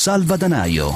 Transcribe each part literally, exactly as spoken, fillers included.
Salvadanaio.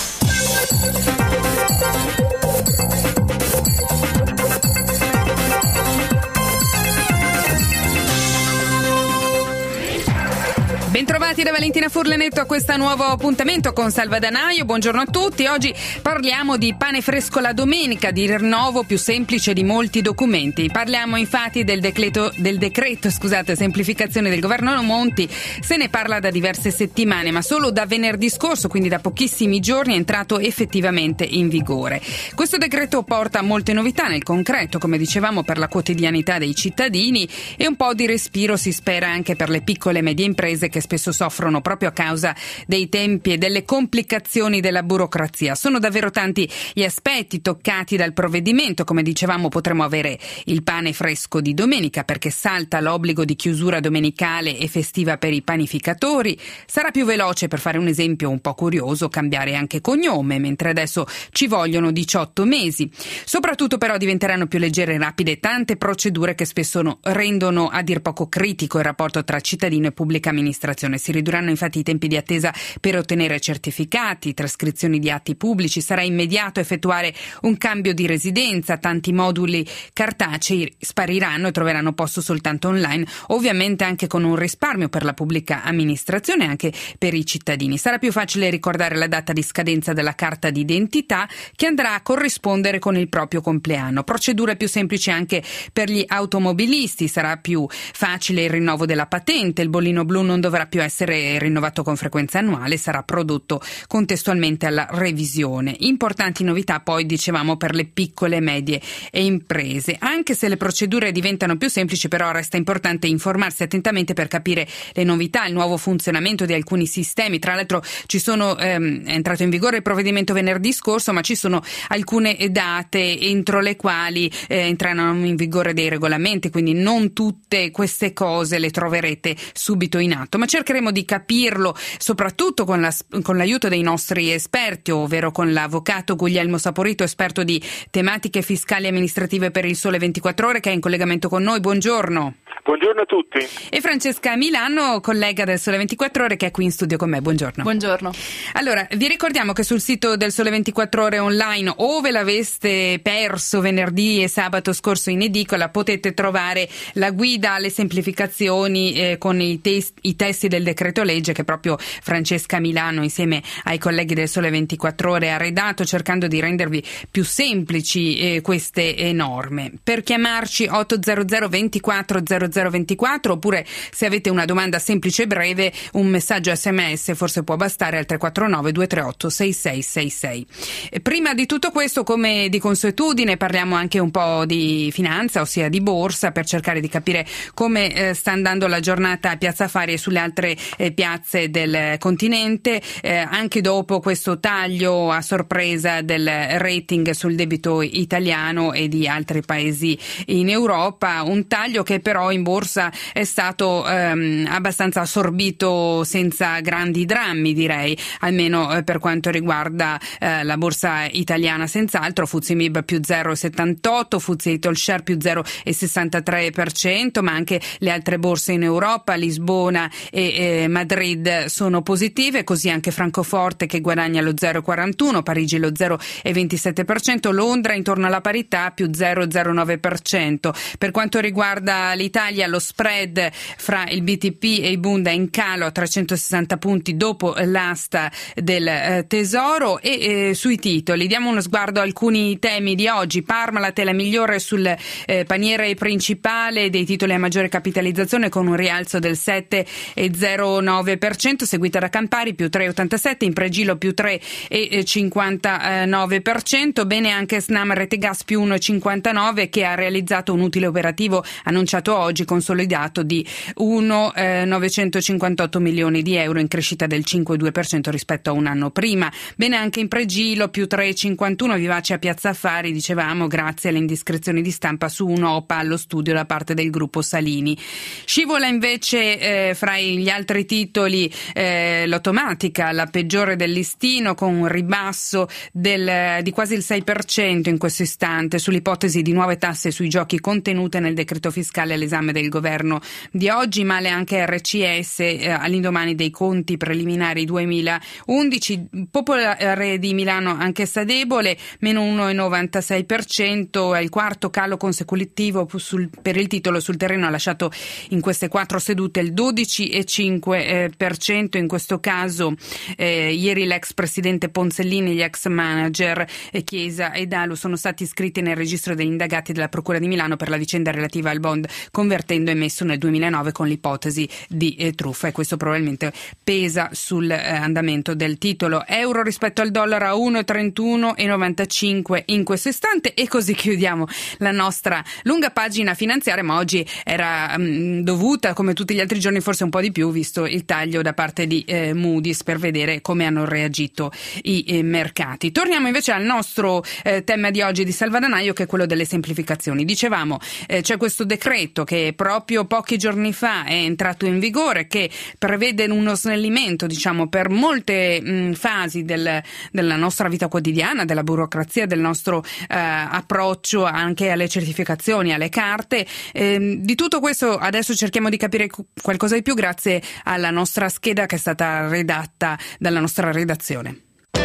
Bentrovati da Valentina Furlanetto a questo nuovo appuntamento con Salvadanaio. Buongiorno a tutti. Oggi parliamo di pane fresco la domenica, di rinnovo più semplice di molti documenti. Parliamo infatti del decreto, del decreto scusate, semplificazione del governo Monti. Se ne parla da diverse settimane, ma solo da venerdì scorso, quindi da pochissimi giorni, è entrato effettivamente in vigore. Questo decreto porta molte novità nel concreto, come dicevamo, per la quotidianità dei cittadini, e un po' di respiro si spera anche per le piccole e medie imprese che spesso soffrono proprio a causa dei tempi e delle complicazioni della burocrazia. Sono davvero tanti gli aspetti toccati dal provvedimento. Come dicevamo, potremo avere il pane fresco di domenica perché salta l'obbligo di chiusura domenicale e festiva per i panificatori. Sarà più veloce, per fare un esempio un po' curioso, cambiare anche cognome, mentre adesso ci vogliono diciotto mesi. Soprattutto però diventeranno più leggere e rapide tante procedure che spesso no, rendono a dir poco critico il rapporto tra cittadino e pubblica amministrazione. Si ridurranno infatti i tempi di attesa per ottenere certificati, trascrizioni di atti pubblici, sarà immediato effettuare un cambio di residenza, tanti moduli cartacei spariranno e troveranno posto soltanto online, ovviamente anche con un risparmio per la pubblica amministrazione e anche per i cittadini. Sarà più facile ricordare la data di scadenza della carta d'identità che andrà a corrispondere con il proprio compleanno. Procedure più semplici anche per gli automobilisti, sarà più facile il rinnovo della patente, il bollino blu non dovrà più essere rinnovato con frequenza annuale, sarà prodotto contestualmente alla revisione. Importanti novità poi, dicevamo, per le piccole e medie e imprese. Anche se le procedure diventano più semplici, però resta importante informarsi attentamente per capire le novità, il nuovo funzionamento di alcuni sistemi. Tra l'altro ci sono ehm, è entrato in vigore il provvedimento venerdì scorso, ma ci sono alcune date entro le quali eh, entreranno in vigore dei regolamenti, quindi non tutte queste cose le troverete subito in atto, ma cercheremo di capirlo soprattutto con, la, con l'aiuto dei nostri esperti, ovvero con l'avvocato Guglielmo Saporito, esperto di tematiche fiscali e amministrative per il Sole ventiquattro Ore, che è in collegamento con noi. Buongiorno. Buongiorno a tutti. E Francesca Milano, collega del Sole ventiquattro Ore, che è qui in studio con me. Buongiorno. Buongiorno. Allora, vi ricordiamo che sul sito del Sole ventiquattro Ore online, o ve l'aveste perso venerdì e sabato scorso in edicola, potete trovare la guida alle semplificazioni eh, con i, test, i testi del decreto legge che proprio Francesca Milano insieme ai colleghi del Sole ventiquattro Ore ha redatto, cercando di rendervi più semplici eh, queste eh, norme. Per chiamarci otto zero zero ventiquattro zero zero ventiquattro, oppure se avete una domanda semplice e breve, un messaggio sms forse può bastare al tre quattro nove due tre otto sei sei sei sei. Prima di tutto questo, come di consuetudine, parliamo anche un po' di finanza, ossia di borsa, per cercare di capire come eh, sta andando la giornata a Piazza Affari e sulle altre eh, piazze del continente, eh, anche dopo questo taglio a sorpresa del rating sul debito italiano e di altri paesi in Europa, un taglio che però in borsa è stato ehm, abbastanza assorbito senza grandi drammi, direi, almeno eh, per quanto riguarda eh, la borsa italiana. Senz'altro F T S E M I B più zero virgola settantotto, F T S E All Share più zero virgola sessantatré per cento, ma anche le altre borse in Europa, Lisbona e eh, Madrid sono positive, così anche Francoforte che guadagna lo zero virgola quarantuno, Parigi lo zero virgola ventisette per cento, Londra intorno alla parità più zero virgola zero nove per cento. Per quanto riguarda l'Italia, lo spread fra il B T P e i Bund è in calo a trecentosessanta punti dopo l'asta del eh, Tesoro. E eh, sui titoli diamo uno sguardo a alcuni temi di oggi. Parmalat è la migliore sul eh, paniere principale dei titoli a maggiore capitalizzazione, con un rialzo del sette virgola zero nove per cento, seguita da Campari più tre virgola ottantasette, Impregilo più tre virgola cinquantanove per cento. Bene anche Snam Rete Gas più uno virgola cinquantanove, che ha realizzato un utile operativo annunciato oggi consolidato di uno virgola novecentocinquantotto milioni di euro, in crescita del cinque virgola due per cento rispetto a un anno prima. Bene anche Impregilo più tre virgola cinquantuno, vivace a Piazza Affari, dicevamo, grazie alle indiscrezioni di stampa su un'O P A allo studio da parte del gruppo Salini. Scivola invece eh, fra i gli altri titoli eh, l'automatica, la peggiore del listino, con un ribasso del, di quasi il sei per cento in questo istante sull'ipotesi di nuove tasse sui giochi contenute nel decreto fiscale all'esame del governo di oggi. Male anche R C S eh, all'indomani dei conti preliminari duemilaundici. Popolare di Milano anch'essa debole, meno uno virgola novantasei per cento, è il quarto calo consecutivo sul, per il titolo. Sul terreno ha lasciato in queste quattro sedute il dodici virgola cinque per cento. In questo caso eh, ieri l'ex presidente Ponzellini, gli ex manager eh, Chiesa e Dalu sono stati iscritti nel registro degli indagati della Procura di Milano per la vicenda relativa al bond convertendo emesso nel duemilanove con l'ipotesi di eh, truffa, e questo probabilmente pesa sull'andamento eh, del titolo. Euro rispetto al dollaro a uno virgola trentuno e novantacinque in questo istante, e così chiudiamo la nostra lunga pagina finanziaria, ma oggi era mh, dovuta, come tutti gli altri giorni, forse un po' di più, visto il taglio da parte di eh, Moody's, per vedere come hanno reagito i eh, mercati. Torniamo invece al nostro eh, tema di oggi di Salvadanaio, che è quello delle semplificazioni. Dicevamo, eh, c'è questo decreto che proprio pochi giorni fa è entrato in vigore, che prevede uno snellimento, diciamo, per molte mh, fasi del, della nostra vita quotidiana, della burocrazia, del nostro eh, approccio anche alle certificazioni, alle carte. Eh, di tutto questo adesso cerchiamo di capire qualcosa di più grazie alla nostra scheda che è stata redatta dalla nostra redazione.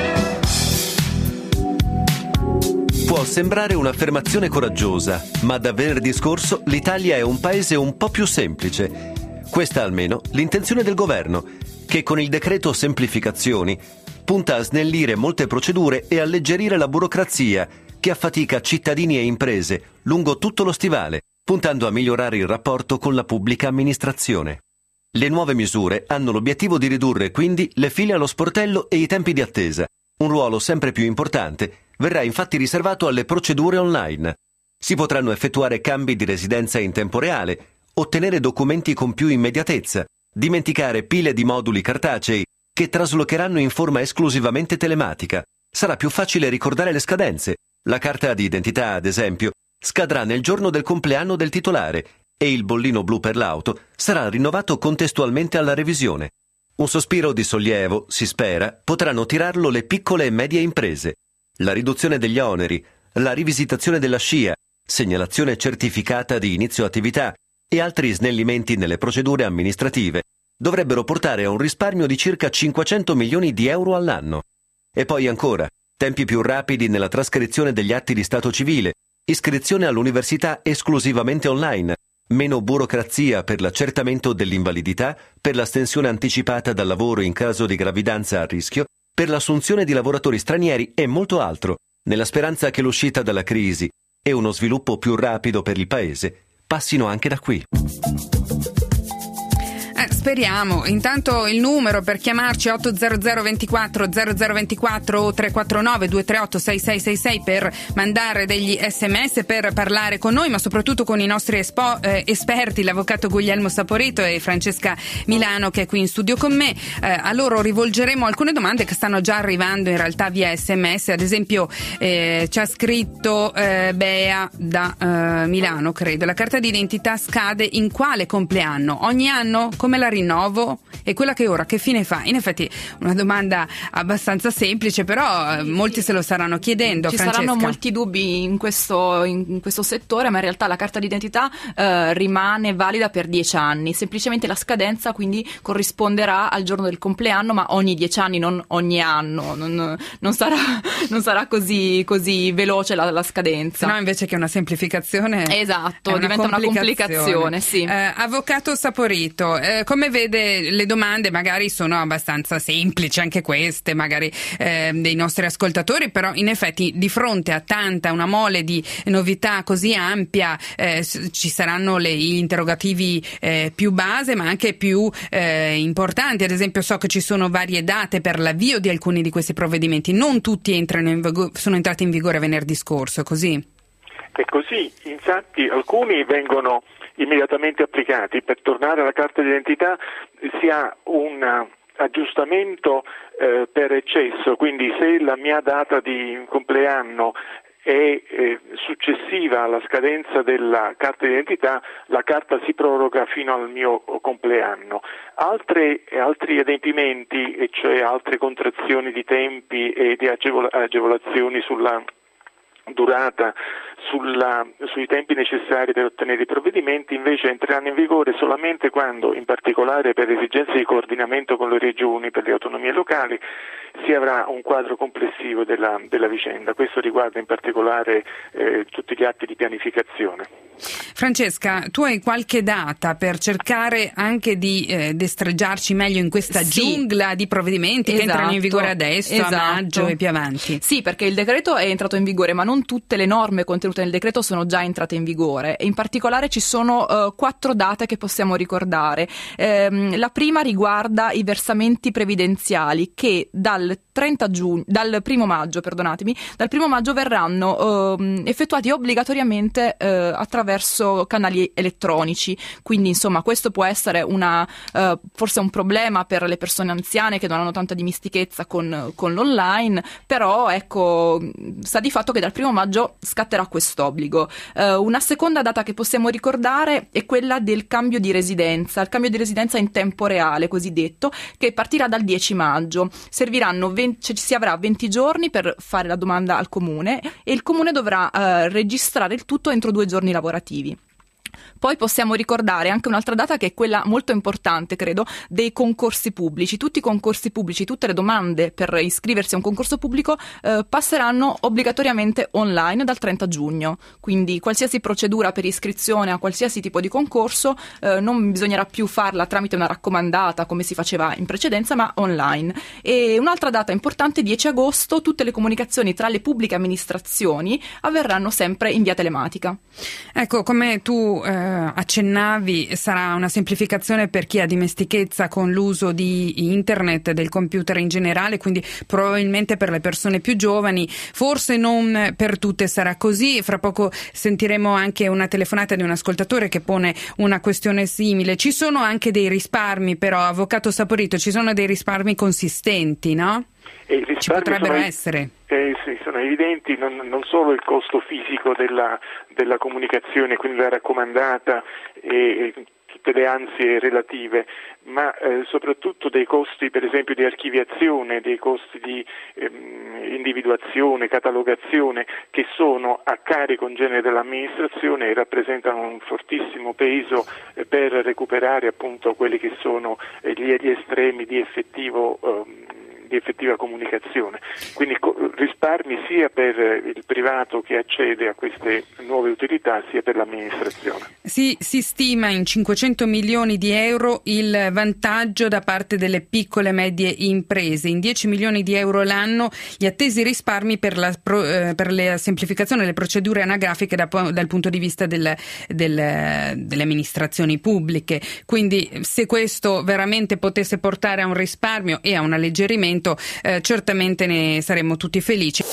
Può sembrare un'affermazione coraggiosa, ma da venerdì scorso l'Italia è un paese un po' più semplice. Questa almeno l'intenzione del governo, che con il decreto semplificazioni punta a snellire molte procedure e alleggerire la burocrazia che affatica cittadini e imprese lungo tutto lo stivale, puntando a migliorare il rapporto con la pubblica amministrazione. Le nuove misure hanno l'obiettivo di ridurre quindi le file allo sportello e i tempi di attesa. Un ruolo sempre più importante verrà infatti riservato alle procedure online. Si potranno effettuare cambi di residenza in tempo reale, ottenere documenti con più immediatezza, dimenticare pile di moduli cartacei che traslocheranno in forma esclusivamente telematica. Sarà più facile ricordare le scadenze. La carta di identità, ad esempio, scadrà nel giorno del compleanno del titolare e il bollino blu per l'auto sarà rinnovato contestualmente alla revisione. Un sospiro di sollievo, si spera, potranno tirarlo le piccole e medie imprese. La riduzione degli oneri, la rivisitazione della scia, segnalazione certificata di inizio attività e altri snellimenti nelle procedure amministrative dovrebbero portare a un risparmio di circa cinquecento milioni di euro all'anno. E poi ancora, tempi più rapidi nella trascrizione degli atti di stato civile, iscrizione all'università esclusivamente online, meno burocrazia per l'accertamento dell'invalidità, per l'astensione anticipata dal lavoro in caso di gravidanza a rischio, per l'assunzione di lavoratori stranieri e molto altro, nella speranza che l'uscita dalla crisi e uno sviluppo più rapido per il Paese passino anche da qui. Eh, speriamo. Intanto il numero per chiamarci è otto zero zero ventiquattro zero zero ventiquattro o tre quattro nove due tre otto sei sei sei sei per mandare degli sms, per parlare con noi, ma soprattutto con i nostri espo, eh, esperti, l'avvocato Guglielmo Saporito e Francesca Milano, che è qui in studio con me. Eh, a loro rivolgeremo alcune domande che stanno già arrivando in realtà via sms. Ad esempio eh, ci ha scritto eh, Bea da eh, Milano, credo. La carta d'identità scade in quale compleanno? Ogni anno? Come la rinnovo? E quella che ora che fine fa? In effetti una domanda abbastanza semplice, però eh, molti se lo staranno chiedendo. Ci Francesca. Saranno molti dubbi in questo, in questo settore, ma in realtà la carta d'identità eh, rimane valida per dieci anni. Semplicemente la scadenza quindi corrisponderà al giorno del compleanno, ma ogni dieci anni, non ogni anno. Non, non sarà, non sarà così, così veloce la, la scadenza. No, invece che una semplificazione. Esatto, una diventa una complicazione. complicazione, sì. Eh, avvocato Saporito, eh, come vede, le domande magari sono abbastanza semplici, anche queste, magari eh, dei nostri ascoltatori, però in effetti di fronte a tanta, una mole di novità così ampia, eh, ci saranno le, gli interrogativi eh, più base, ma anche più eh, importanti. Ad esempio, so che ci sono varie date per l'avvio di alcuni di questi provvedimenti, non tutti entrano in vigore, sono entrati in vigore venerdì scorso, è così? È così, infatti alcuni vengono immediatamente applicati. Per tornare alla carta d'identità si ha un aggiustamento eh, per eccesso, quindi se la mia data di compleanno e eh, successiva alla scadenza della carta d'identità la carta si proroga fino al mio compleanno. Altre, altri adempimenti, e cioè altre contrazioni di tempi e di agevol- agevolazioni sulla durata, sulla, sui tempi necessari per ottenere i provvedimenti, invece entreranno in vigore solamente quando, in particolare per esigenze di coordinamento con le regioni, per le autonomie locali, si avrà un quadro complessivo della, della vicenda. Questo riguarda in particolare eh, tutti gli atti di pianificazione. Francesca, tu hai qualche data per cercare anche di eh, destreggiarci meglio in questa sì. giungla di provvedimenti esatto. che entrano in vigore adesso, esatto. a maggio e più avanti? Sì, perché il decreto è entrato in vigore, ma non tutte le norme contenute nel decreto sono già entrate in vigore. E in particolare ci sono uh, quattro date che possiamo ricordare. Ehm, la prima riguarda i versamenti previdenziali che dal trenta giugno, dal primo maggio, perdonatemi, dal primo maggio verranno uh, effettuati obbligatoriamente uh, attraverso canali elettronici. Quindi insomma questo può essere una uh, forse un problema per le persone anziane che non hanno tanta dimestichezza con, con l'online, però ecco sta di fatto che dal primo maggio scatterà quest'obbligo. Uh, una seconda data che possiamo ricordare è quella del cambio di residenza, il cambio di residenza in tempo reale cosiddetto, che partirà dal dieci maggio. Serviranno venti, cioè, si avrà venti giorni per fare la domanda al comune e il comune dovrà uh, registrare il tutto entro due giorni lavorativi. Poi possiamo ricordare anche un'altra data che è quella molto importante, credo, dei concorsi pubblici. Tutti i concorsi pubblici, tutte le domande per iscriversi a un concorso pubblico eh, passeranno obbligatoriamente online dal trenta giugno. Quindi qualsiasi procedura per iscrizione a qualsiasi tipo di concorso eh, non bisognerà più farla tramite una raccomandata come si faceva in precedenza, ma online. E un'altra data importante, dieci agosto, tutte le comunicazioni tra le pubbliche amministrazioni avverranno sempre in via telematica. Ecco, come tu eh, accennavi, sarà una semplificazione per chi ha dimestichezza con l'uso di internet, del computer in generale, quindi probabilmente per le persone più giovani, forse non per tutte sarà così. Fra poco sentiremo anche una telefonata di un ascoltatore che pone una questione simile. Ci sono anche dei risparmi, però, avvocato Saporito, ci sono dei risparmi consistenti, no? E ci potrebbero sono, essere. Eh, sì, sono evidenti, non, non solo il costo fisico della, della comunicazione, quindi la raccomandata e, e tutte le ansie relative, ma eh, soprattutto dei costi per esempio di archiviazione, dei costi di ehm, individuazione, catalogazione, che sono a carico in genere dell'amministrazione e rappresentano un fortissimo peso eh, per recuperare appunto quelli che sono eh, gli, gli estremi di effettivo ehm, di effettiva comunicazione. Quindi co- risparmi sia per il privato che accede a queste nuove utilità sia per l'amministrazione. Si, si stima in cinquecento milioni di euro il vantaggio da parte delle piccole e medie imprese, in dieci milioni di euro l'anno gli attesi risparmi per la, pro, eh, per la semplificazione delle procedure anagrafiche da, dal punto di vista del, del, delle amministrazioni pubbliche. Quindi se questo veramente potesse portare a un risparmio e a un alleggerimento, Eh, certamente ne saremmo tutti felici.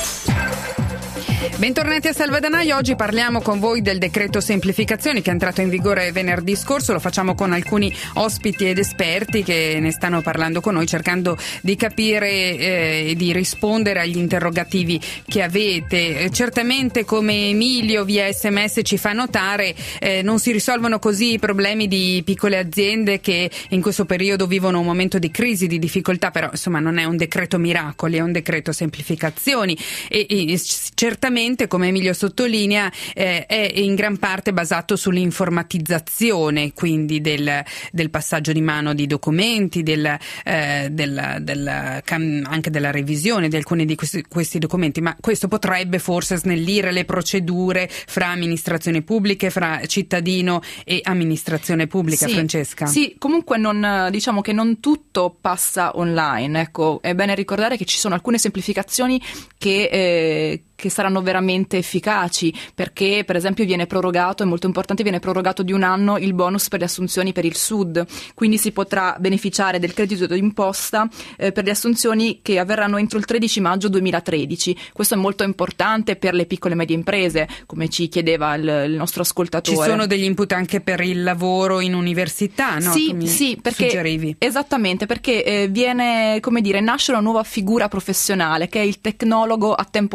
Bentornati a Salvadanaio, oggi parliamo con voi del decreto semplificazioni che è entrato in vigore venerdì scorso. Lo facciamo con alcuni ospiti ed esperti che ne stanno parlando con noi, cercando di capire e eh, di rispondere agli interrogativi che avete. Eh, certamente, come Emilio via sms ci fa notare, eh, non si risolvono così i problemi di piccole aziende che in questo periodo vivono un momento di crisi, di difficoltà, però insomma non è un decreto miracoli, è un decreto semplificazioni e, e certamente, come Emilio sottolinea, eh, è in gran parte basato sull'informatizzazione, quindi del, del passaggio di mano di documenti, del, eh, del, del, anche della revisione di alcuni di questi, questi documenti, ma questo potrebbe forse snellire le procedure fra amministrazioni pubbliche, fra cittadino e amministrazione pubblica. Sì, Francesca? Sì, comunque non, diciamo che non tutto passa online, ecco, è bene ricordare che ci sono alcune semplificazioni che eh, che saranno veramente efficaci, perché per esempio viene prorogato, è molto importante, viene prorogato di un anno il bonus per le assunzioni per il Sud, quindi si potrà beneficiare del credito d'imposta eh, per le assunzioni che avverranno entro il tredici maggio duemilatredici. Questo è molto importante per le piccole e medie imprese, come ci chiedeva il, il nostro ascoltatore. Ci sono degli input anche per il lavoro in università, no? Sì, sì, perché suggerivi. Esattamente, perché eh, viene, come dire, nasce una nuova figura professionale che è il tecnologo a tempo determinato.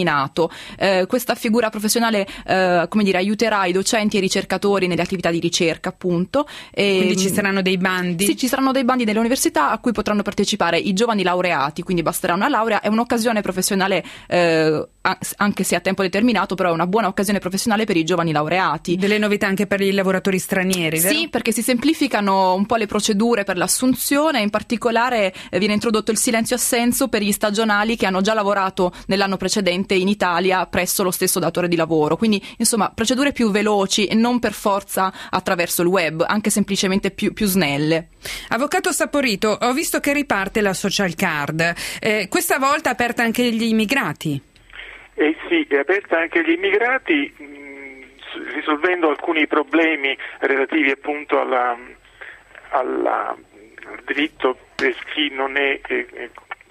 determinato. Eh, questa figura professionale eh, come dire, aiuterà i docenti e i ricercatori nelle attività di ricerca, appunto. E, quindi ci saranno dei bandi? Sì, ci saranno dei bandi nelle università a cui potranno partecipare i giovani laureati, quindi basterà una laurea. È un'occasione professionale eh, anche se a tempo determinato, però è una buona occasione professionale per i giovani laureati. Delle novità anche per i lavoratori stranieri, vero? Sì, perché si semplificano un po' le procedure per l'assunzione, in particolare eh, viene introdotto il silenzio assenso per gli stagionali che hanno già lavorato nell'anno precedente in Italia presso lo stesso datore di lavoro, quindi insomma procedure più veloci e non per forza attraverso il web, anche semplicemente più, più snelle. Avvocato Saporito, ho visto che riparte la social card, eh, questa volta aperta anche agli immigrati. Eh sì, è aperta anche agli immigrati, mh, risolvendo alcuni problemi relativi appunto alla, alla, al diritto per chi non è eh,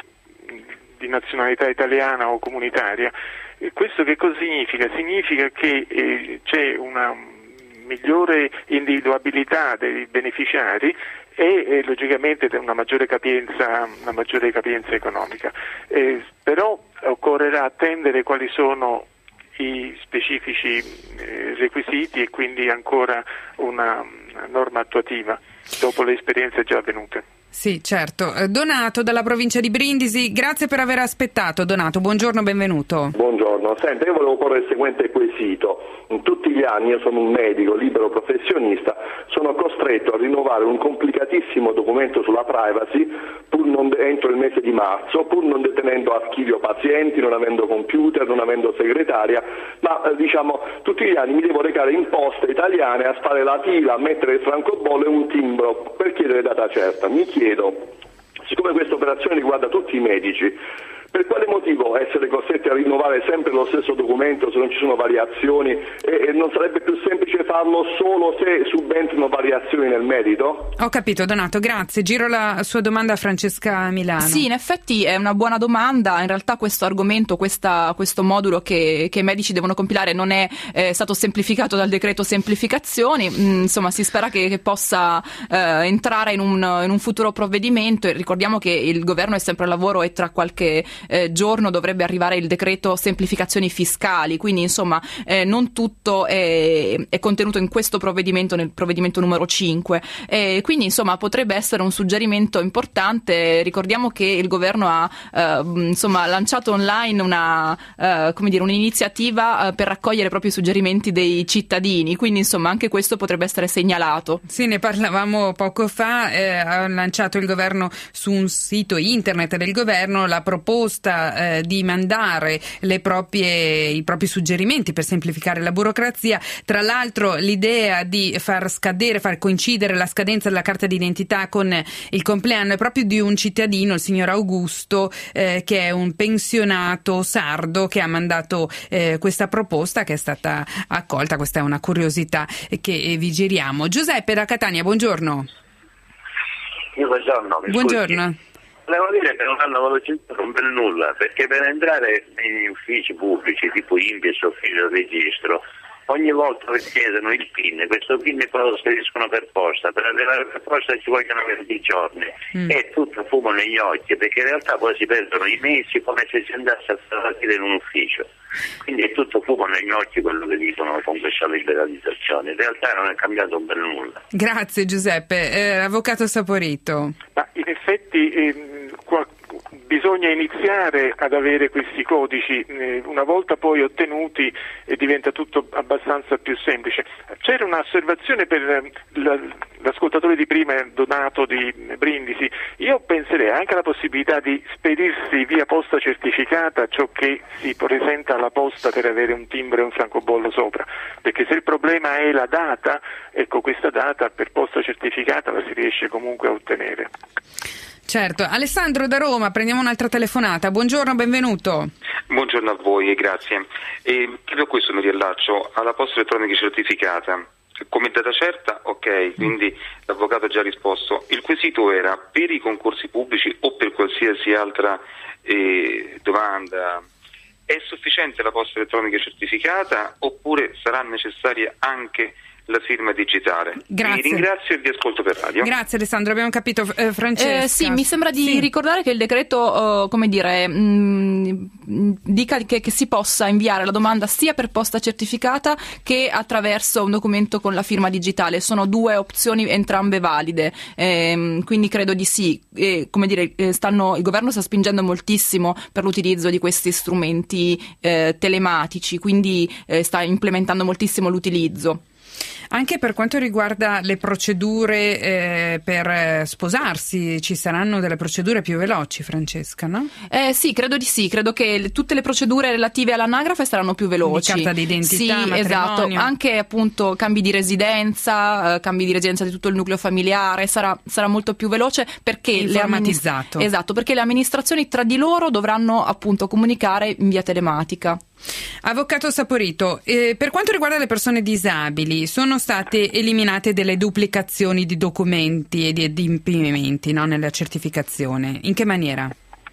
di nazionalità italiana o comunitaria. E questo che cosa significa? Significa che eh, c'è una migliore individuabilità dei beneficiari e eh, logicamente una maggiore capienza, una maggiore capienza economica. Eh, però occorrerà attendere quali sono i specifici eh, requisiti e quindi ancora una, una norma attuativa dopo le esperienze già avvenute. Sì, certo. Donato dalla provincia di Brindisi, grazie per aver aspettato. Donato, buongiorno, benvenuto. Buongiorno, senta, io volevo porre il seguente quesito. In tutti gli anni, io sono un medico libero professionista, sono costretto a rinnovare un complicatissimo documento sulla privacy pur non de- entro il mese di marzo, pur non detenendo archivio pazienti, non avendo computer, non avendo segretaria, ma eh, diciamo tutti gli anni mi devo recare in poste italiane a fare la fila, a mettere il francobollo e un timbro per chiedere data certa. Mi chiedo, siccome questa operazione riguarda tutti i medici, per quale motivo essere costretti a rinnovare sempre lo stesso documento se non ci sono variazioni e, e non sarebbe più semplice farlo solo se subentrano variazioni nel merito? Ho capito, Donato, grazie. Giro la sua domanda a Francesca Milano. Sì, in effetti è una buona domanda. In realtà questo argomento, questa, questo modulo che, che i medici devono compilare non è eh, stato semplificato dal decreto semplificazioni. Mm, insomma, si spera che, che possa eh, entrare in un, in un futuro provvedimento. E ricordiamo che il governo è sempre al lavoro e tra qualche Eh, giorno dovrebbe arrivare il decreto semplificazioni fiscali, quindi insomma eh, non tutto è, è contenuto in questo provvedimento, nel provvedimento numero cinque, e quindi insomma potrebbe essere un suggerimento importante. Ricordiamo che il governo ha eh, insomma lanciato online una eh, come dire un'iniziativa eh, per raccogliere proprio i suggerimenti dei cittadini, quindi insomma anche questo potrebbe essere segnalato. Sì, ne parlavamo poco fa, eh, ha lanciato il governo su un sito internet del governo la proposta Eh, di mandare le proprie, i propri suggerimenti per semplificare la burocrazia. Tra l'altro l'idea di far scadere, far coincidere la scadenza della carta d'identità con il compleanno è proprio di un cittadino, il signor Augusto, eh, che è un pensionato sardo, che ha mandato eh, questa proposta, che è stata accolta. Questa è una curiosità che vi giriamo. Giuseppe da Catania, buongiorno. Io buongiorno. Mi buongiorno. Scusi. Volevo dire che non hanno velocizzato un bel nulla, perché per entrare negli uffici pubblici tipo I N P S o ufficio del registro ogni volta richiedono il PIN, questo PIN poi lo spediscono per posta, per arrivare per posta ci vogliono venti giorni mm. e tutto fumo negli occhi, perché in realtà poi si perdono i mesi come se si andasse a partire in un ufficio, quindi è tutto fumo negli occhi quello che dicono con questa liberalizzazione. In realtà non è cambiato un bel nulla. Grazie Giuseppe. Eh, avvocato Saporito. Ma in effetti ehm, qua, bisogna iniziare ad avere questi codici, eh, una volta poi ottenuti eh, diventa tutto abbastanza più semplice. C'era un'osservazione per eh, la, l'ascoltatore di prima, Donato di Brindisi. Io penserei anche alla possibilità di spedirsi via posta certificata ciò che si presenta alla posta per avere un timbro e un francobollo sopra, perché se il problema è la data, ecco, questa data per posta certificata la si riesce comunque a ottenere. Certo. Alessandro da Roma, prendiamo un'altra telefonata. Buongiorno, benvenuto. Buongiorno a voi e grazie. E proprio questo mi riallaccio alla posta elettronica certificata. Come data certa, ok, quindi l'avvocato ha già risposto. Il quesito era per i concorsi pubblici o per qualsiasi altra eh, domanda. È sufficiente la posta elettronica certificata oppure sarà necessaria anche la firma digitale. Grazie. Vi ringrazio e vi ascolto per radio. Grazie Alessandro, abbiamo capito. eh, Francesca. Eh, sì, mi sembra di Sì. ricordare che il decreto, uh, come dire, mh, dica che, che si possa inviare la domanda sia per posta certificata che attraverso un documento con la firma digitale. Sono due opzioni, entrambe valide, eh, quindi credo di sì. Eh, come dire, eh, stanno, il governo sta spingendo moltissimo per l'utilizzo di questi strumenti eh, telematici, quindi eh, sta implementando moltissimo l'utilizzo. Anche per quanto riguarda le procedure eh, per eh, sposarsi, ci saranno delle procedure più veloci, Francesca, no? Eh, sì, credo di sì, credo che le, tutte le procedure relative all'anagrafe saranno più veloci. Di carta d'identità, sì, matrimonio. esatto, anche appunto cambi di residenza, eh, cambi di residenza di tutto il nucleo familiare, sarà, sarà molto più veloce perché informatizzato. Le amministra- esatto, perché le amministrazioni tra di loro dovranno appunto comunicare in via telematica. Avvocato Saporito, eh, per quanto riguarda le persone disabili, sono state eliminate delle duplicazioni di documenti e di adempimenti, no, nella certificazione. In che maniera?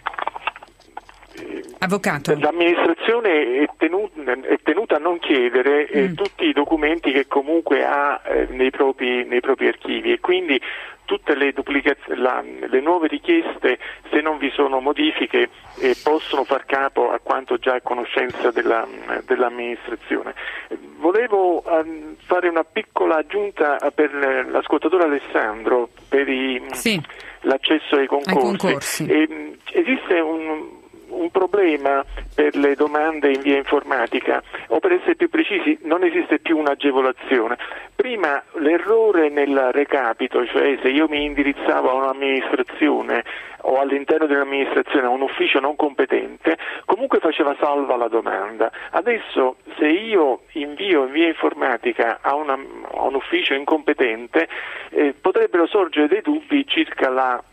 Avvocato. L'amministrazione è tenuta, è tenuta a non chiedere eh, mm. tutti i documenti che comunque ha eh, nei propri, nei propri archivi, e quindi tutte le, duplicaz- la, le nuove richieste, se non vi sono modifiche, eh, possono far capo a quanto già è conoscenza della, dell'amministrazione. Volevo um, fare una piccola aggiunta per l'ascoltatore Alessandro per i, sì. l'accesso ai concorsi. Ai concorsi. E, esiste un un problema per le domande in via informatica, o per essere più precisi non esiste più un'agevolazione. Prima l'errore nel recapito, cioè se io mi indirizzavo a un'amministrazione o all'interno dell'amministrazione a un ufficio non competente, comunque faceva salva la domanda. Adesso se io invio in via informatica a, una, a un ufficio incompetente eh, potrebbero sorgere dei dubbi circa la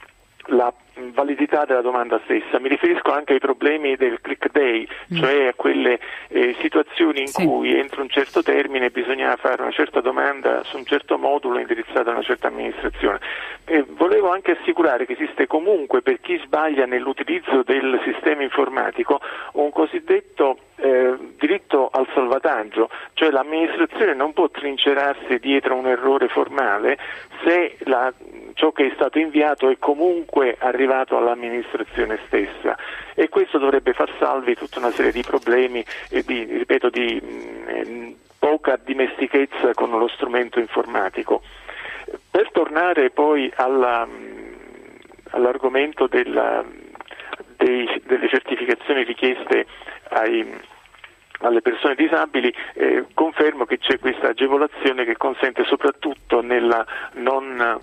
la validità della domanda stessa. Mi riferisco anche ai problemi del click day, mm. cioè a quelle eh, situazioni in sì. cui entro un certo termine bisogna fare una certa domanda su un certo modulo indirizzato a una certa amministrazione. Eh, volevo anche assicurare che esiste comunque, per chi sbaglia nell'utilizzo del sistema informatico, un cosiddetto eh, diritto al salvataggio, cioè l'amministrazione non può trincerarsi dietro un errore formale se la ciò che è stato inviato è comunque arrivato all'amministrazione stessa, e questo dovrebbe far salvi tutta una serie di problemi e di, ripeto, di mh, poca dimestichezza con lo strumento informatico. Per tornare poi alla, all'argomento della, dei, delle certificazioni richieste ai alle persone disabili, eh, confermo che c'è questa agevolazione che consente soprattutto nella non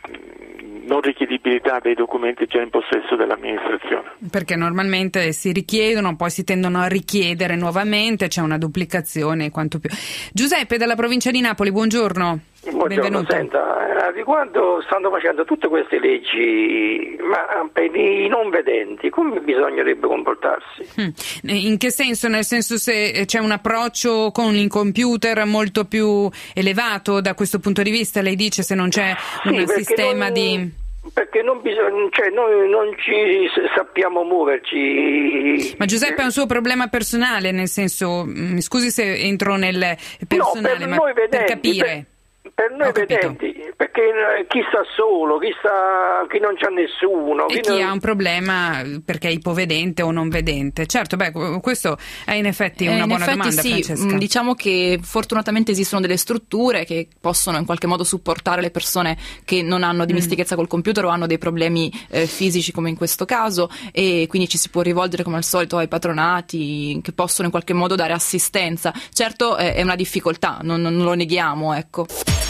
non richiedibilità dei documenti già in possesso dell'amministrazione. Perché normalmente si richiedono, poi si tendono a richiedere nuovamente, c'è una duplicazione e quanto più. Giuseppe dalla provincia di Napoli, buongiorno. Buongiorno, benvenuto. senta, eh, riguardo stanno facendo tutte queste leggi, ma per i non vedenti come bisognerebbe comportarsi? Mm. In che senso? Nel senso, se c'è un approccio con il computer molto più elevato da questo punto di vista, lei dice, se non c'è sì, un sistema non... di... Perché non bisogna, cioè noi non ci sappiamo muoverci. Ma Giuseppe ha un suo problema personale, nel senso, mi scusi se entro nel personale, no, per ma noi vedenti, per capire. Per, per noi vedenti, perché chi sta solo, chi sta, chi non c'ha nessuno. E chi, chi non... ha un problema perché è ipovedente o non vedente. Certo, beh, questo è in effetti una eh, in buona effetti domanda, sì. Francesca. Diciamo che fortunatamente esistono delle strutture che possono in qualche modo supportare le persone che non hanno dimestichezza mm. col computer o hanno dei problemi eh, fisici, come in questo caso, e quindi ci si può rivolgere come al solito ai patronati che possono in qualche modo dare assistenza. Certo eh, è una difficoltà, non, non lo neghiamo, ecco.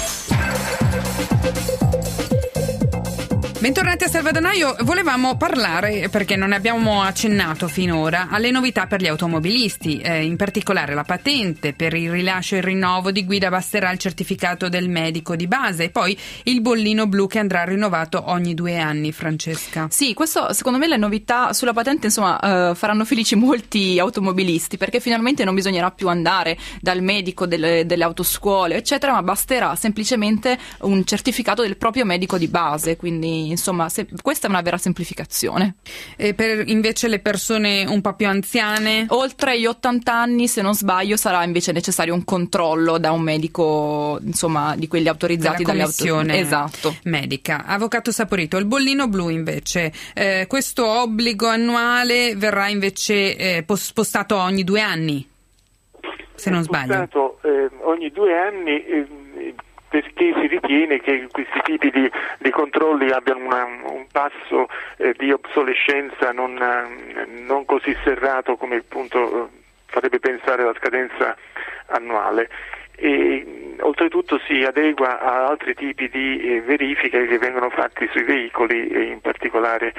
Bentornati a Salvadanaio, volevamo parlare, perché non ne abbiamo accennato finora, alle novità per gli automobilisti, eh, in particolare la patente. Per il rilascio e il rinnovo di guida basterà il certificato del medico di base e poi il bollino blu che andrà rinnovato ogni due anni, Francesca. Sì, questo secondo me le novità sulla patente insomma eh, faranno felici molti automobilisti, perché finalmente non bisognerà più andare dal medico delle, delle autoscuole eccetera, ma basterà semplicemente un certificato del proprio medico di base, quindi insomma se, questa è una vera semplificazione. E per invece le persone un po' più anziane? Oltre gli ottanta anni, se non sbaglio, sarà invece necessario un controllo da un medico, insomma, di quelli autorizzati dalla dalle commissione auto- esatto. medica. Avvocato Saporito, il bollino blu invece, eh, questo obbligo annuale verrà invece eh, spostato ogni due anni, se non sbaglio. Spostato eh, ogni due anni eh, perché si ritiene che questi tipi di, di controlli abbiano una, un passo eh, di obsolescenza non, non così serrato come appunto farebbe pensare la scadenza annuale. E oltretutto si adegua a altri tipi di eh, verifiche che vengono fatti sui veicoli e in particolare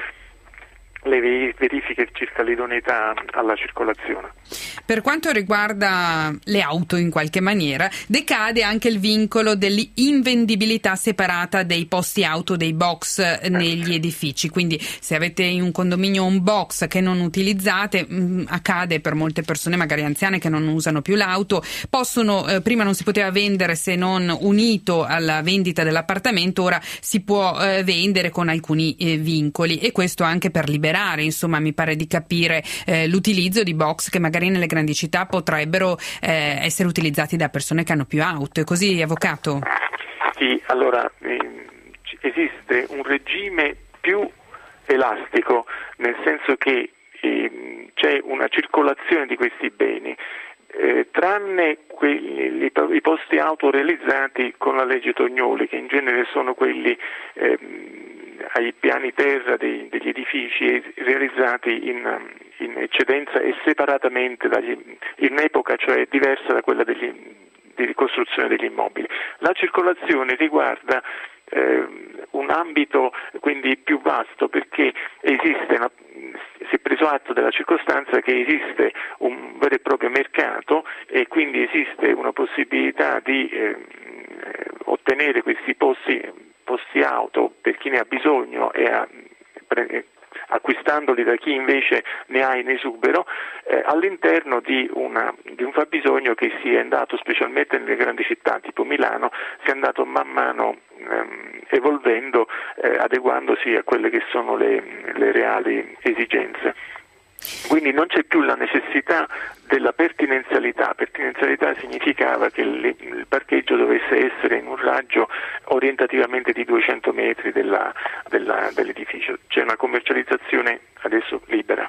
le verifiche circa l'idoneità alla circolazione. Per quanto riguarda le auto, in qualche maniera decade anche il vincolo dell'invendibilità separata dei posti auto, dei box negli edifici, quindi se avete in un condominio un box che non utilizzate, mh, accade per molte persone magari anziane che non usano più l'auto, possono eh, prima non si poteva vendere se non unito alla vendita dell'appartamento, ora si può eh, vendere con alcuni eh, vincoli, e questo anche per liberare, insomma, mi pare di capire, eh, l'utilizzo di box che magari nelle grandi città potrebbero eh, essere utilizzati da persone che hanno più auto. È così, avvocato? Sì, allora eh, esiste un regime più elastico, nel senso che eh, c'è una circolazione di questi beni, eh, tranne quelli, i posti auto realizzati con la legge Tognoli, che in genere sono quelli eh, ai piani terra dei, degli edifici realizzati in, in eccedenza e separatamente dagli, in epoca cioè diversa da quella degli, di ricostruzione degli immobili. La circolazione riguarda eh, un ambito quindi più vasto, perché esiste una, si è preso atto della circostanza che esiste un vero e proprio mercato e quindi esiste una possibilità di eh, ottenere questi posti posti auto per chi ne ha bisogno e a, pre, acquistandoli da chi invece ne ha in esubero eh, all'interno di, una, di un fabbisogno che si è andato, specialmente nelle grandi città tipo Milano, si è andato man mano ehm, evolvendo, eh, adeguandosi a quelle che sono le, le reali esigenze. Quindi non c'è più la necessità della pertinenzialità. Pertinenzialità significava che il, il parcheggio dovesse essere in un raggio orientativamente di duecento metri della, della, dell'edificio. C'è una commercializzazione adesso libera.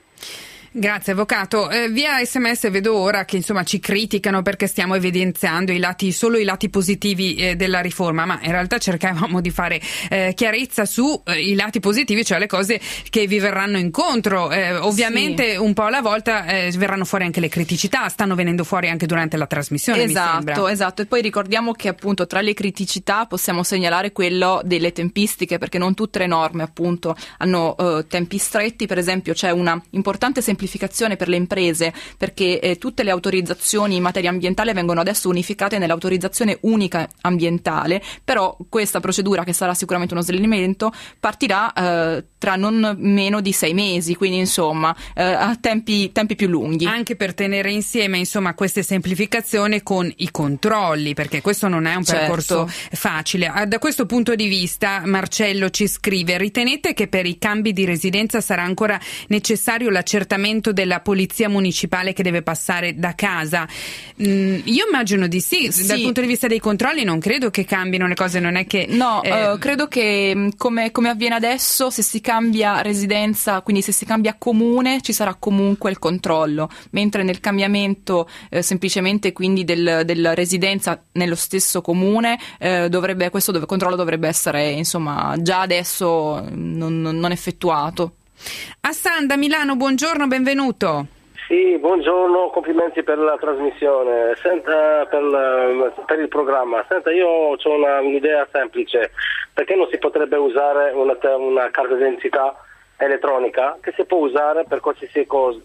Grazie, avvocato. Eh, via sms vedo ora che insomma ci criticano perché stiamo evidenziando i lati, solo i lati positivi eh, della riforma, ma in realtà cercavamo di fare eh, chiarezza su eh, i lati positivi, cioè le cose che vi verranno incontro. Eh, ovviamente sì. Un po' alla volta eh, verranno fuori anche le criticità, stanno venendo fuori anche durante la trasmissione. Esatto, mi sembra. Esatto. E poi ricordiamo che appunto tra le criticità possiamo segnalare quello delle tempistiche, perché non tutte le norme appunto hanno eh, tempi stretti. Per esempio c'è una importante semplificazione per le imprese, perché eh, tutte le autorizzazioni in materia ambientale vengono adesso unificate nell'autorizzazione unica ambientale, però questa procedura, che sarà sicuramente uno snellimento, partirà eh, tra non meno di sei mesi, quindi insomma eh, a tempi, tempi più lunghi. Anche per tenere insieme insomma queste semplificazioni con i controlli, perché questo non è un certo. percorso facile. Da questo punto di vista Marcello ci scrive: ritenete che per i cambi di residenza sarà ancora necessario l'accertamento della polizia municipale che deve passare da casa? Mm, io immagino di sì. sì. Dal punto di vista dei controlli non credo che cambino le cose, non è che no, eh... uh, credo che come, come avviene adesso, se si cambia residenza, quindi se si cambia comune, ci sarà comunque il controllo, mentre nel cambiamento eh, semplicemente quindi del, della residenza nello stesso comune eh, dovrebbe, questo dove, controllo dovrebbe essere insomma già adesso non, non effettuato. Hassan da Milano, buongiorno, benvenuto. Sì, buongiorno, complimenti per la trasmissione. Senta, per, la, per il programma. Senta, io ho una, un'idea semplice. Perché non si potrebbe usare una, una carta d'identità elettronica che si può usare per qualsiasi cosa,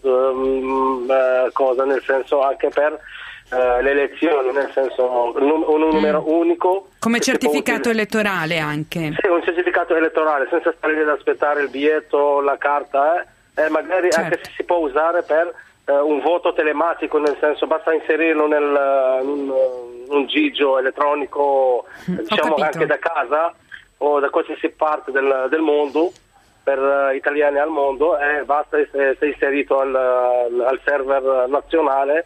um, uh, cosa nel senso anche per uh, le elezioni, nel senso un, un numero mm. unico. Come certificato elettorale anche. Sì, un certificato elettorale, senza stare lì ad aspettare il biglietto, la carta, eh, e magari certo. Anche se si può usare per uh, un voto telematico, nel senso basta inserirlo nel uh, un, un gigio elettronico, mm, diciamo anche da casa. o da qualsiasi parte del, del mondo, per uh, italiani al mondo, e basta essere inserito al, al server nazionale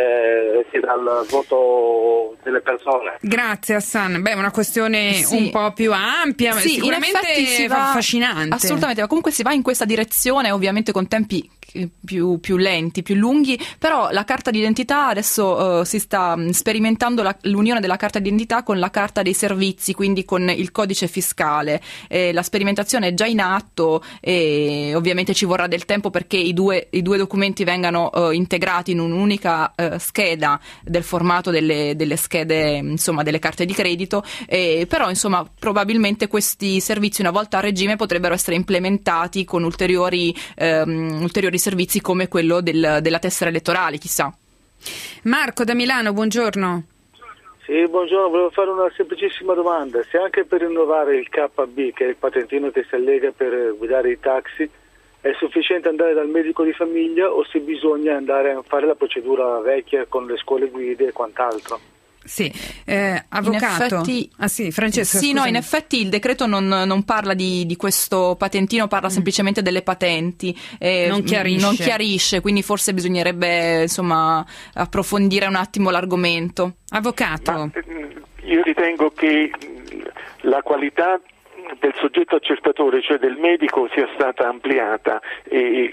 e si dà il voto delle persone. Grazie Hassan. Beh, è una questione sì. un po' più ampia, ma sì, sicuramente si va, affascinante. Assolutamente, ma comunque si va in questa direzione, ovviamente con tempi più, più lenti, più lunghi, però la carta d'identità adesso uh, si sta sperimentando la, l'unione della carta d'identità con la carta dei servizi, quindi con il codice fiscale. Eh, la sperimentazione è già in atto e ovviamente ci vorrà del tempo perché i due, i due documenti vengano uh, integrati in un'unica uh, scheda del formato delle, delle schede, insomma, delle carte di credito, eh, però insomma probabilmente questi servizi una volta a regime potrebbero essere implementati con ulteriori, um, ulteriori servizi come quello del, della tessera elettorale, chissà. Marco da Milano, buongiorno. Sì, buongiorno, volevo fare una semplicissima domanda. Se anche per rinnovare il K B, che è il patentino che si allega per guidare i taxi, è sufficiente andare dal medico di famiglia o se bisogna andare a fare la procedura vecchia con le scuole guide e quant'altro? Sì, eh, avvocato. In effetti, ah sì, Francesca. Sì, scusami. no, in effetti il decreto non, non parla di, di questo patentino, parla mm. semplicemente delle patenti. Eh, non chiarisce. Non chiarisce, quindi forse bisognerebbe insomma approfondire un attimo l'argomento. Avvocato. Ma, io ritengo che la qualità del soggetto accertatore, cioè del medico, sia stata ampliata e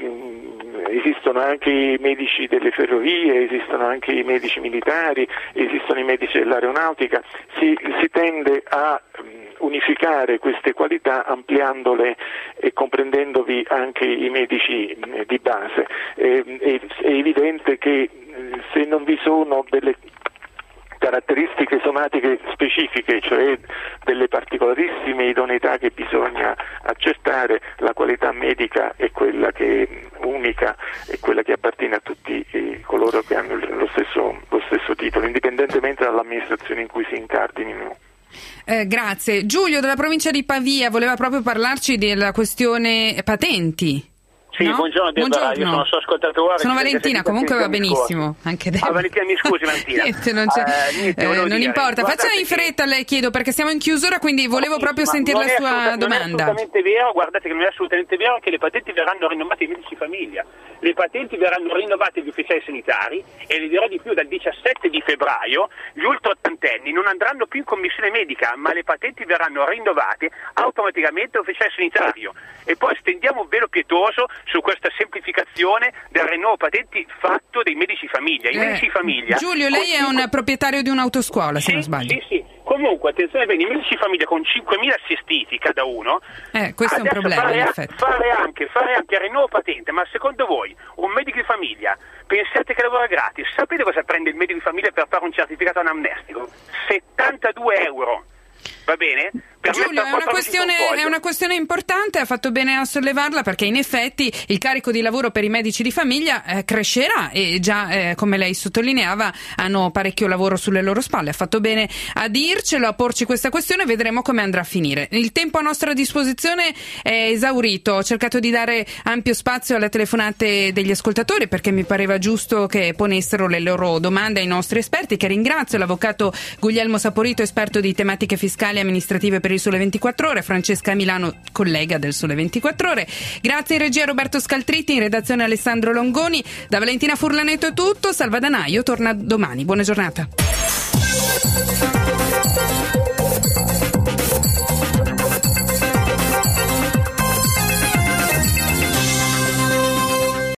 esistono anche i medici delle ferrovie, esistono anche i medici militari, esistono i medici dell'aeronautica. Si, si tende a unificare queste qualità ampliandole e comprendendovi anche i medici di base. È, è, è evidente che se non vi sono delle caratteristiche somatiche specifiche, cioè delle particolarissime idoneità che bisogna accertare, la qualità medica è quella che è unica, è quella che appartiene a tutti eh, coloro che hanno lo stesso, lo stesso titolo, indipendentemente dall'amministrazione in cui si incardinino. Eh, grazie. Giulio dalla provincia di Pavia voleva proprio parlarci della questione patenti. Sì, no? buongiorno Deborah, io sono suo ascoltatore. Sono Valentina, comunque va benissimo. Anche ah, Valentina, mi scusi Valentina. niente, non, c'è, uh, niente, eh, non dire, importa, faccia in fretta, le chiedo, perché siamo in chiusura, quindi volevo no, proprio sentire la sua domanda. Non è assolutamente vero, guardate che non è assolutamente vero che le patenti verranno rinnovate ai medici di famiglia. Le patenti verranno rinnovate agli ufficiali sanitari e le dirò di più, dal diciassette di febbraio gli ultra ottantenni non andranno più in commissione medica, ma le patenti verranno rinnovate automaticamente all'ufficiale sanitario. E poi stendiamo un velo pietoso su questa semplificazione del rinnovo patenti fatto dei medici di famiglia. I eh, medici di famiglia. Giulio, lei è un proprietario di un'autoscuola, sì, se non sbaglio. Sì, sì. Comunque, attenzione bene, i medici di famiglia con cinquemila assistiti cada uno. Eh, questo è un problema, fare, in effetti. Fare anche, fare anche il rinnovo patente, ma secondo voi un medico di famiglia pensate che lavora gratis? Sapete cosa prende il medico di famiglia per fare un certificato anamnestico? settantadue euro. Va bene? Per Giulio, è una, questione, è una questione importante, ha fatto bene a sollevarla, perché in effetti il carico di lavoro per i medici di famiglia eh, crescerà e già, eh, come lei sottolineava, hanno parecchio lavoro sulle loro spalle. Ha fatto bene a dircelo, a porci questa questione, vedremo come andrà a finire. Il tempo a nostra disposizione è esaurito, ho cercato di dare ampio spazio alle telefonate degli ascoltatori perché mi pareva giusto che ponessero le loro domande ai nostri esperti, che ringrazio, l'avvocato Guglielmo Saporito, esperto di tematiche fiscali e amministrative per il Sole ventiquattro Ore, Francesca Milano, collega del Sole ventiquattro Ore. Grazie in regia Roberto Scaltritti, in redazione Alessandro Longoni. Da Valentina Furlaneto è tutto, Salva Danaio torna domani. Buona giornata.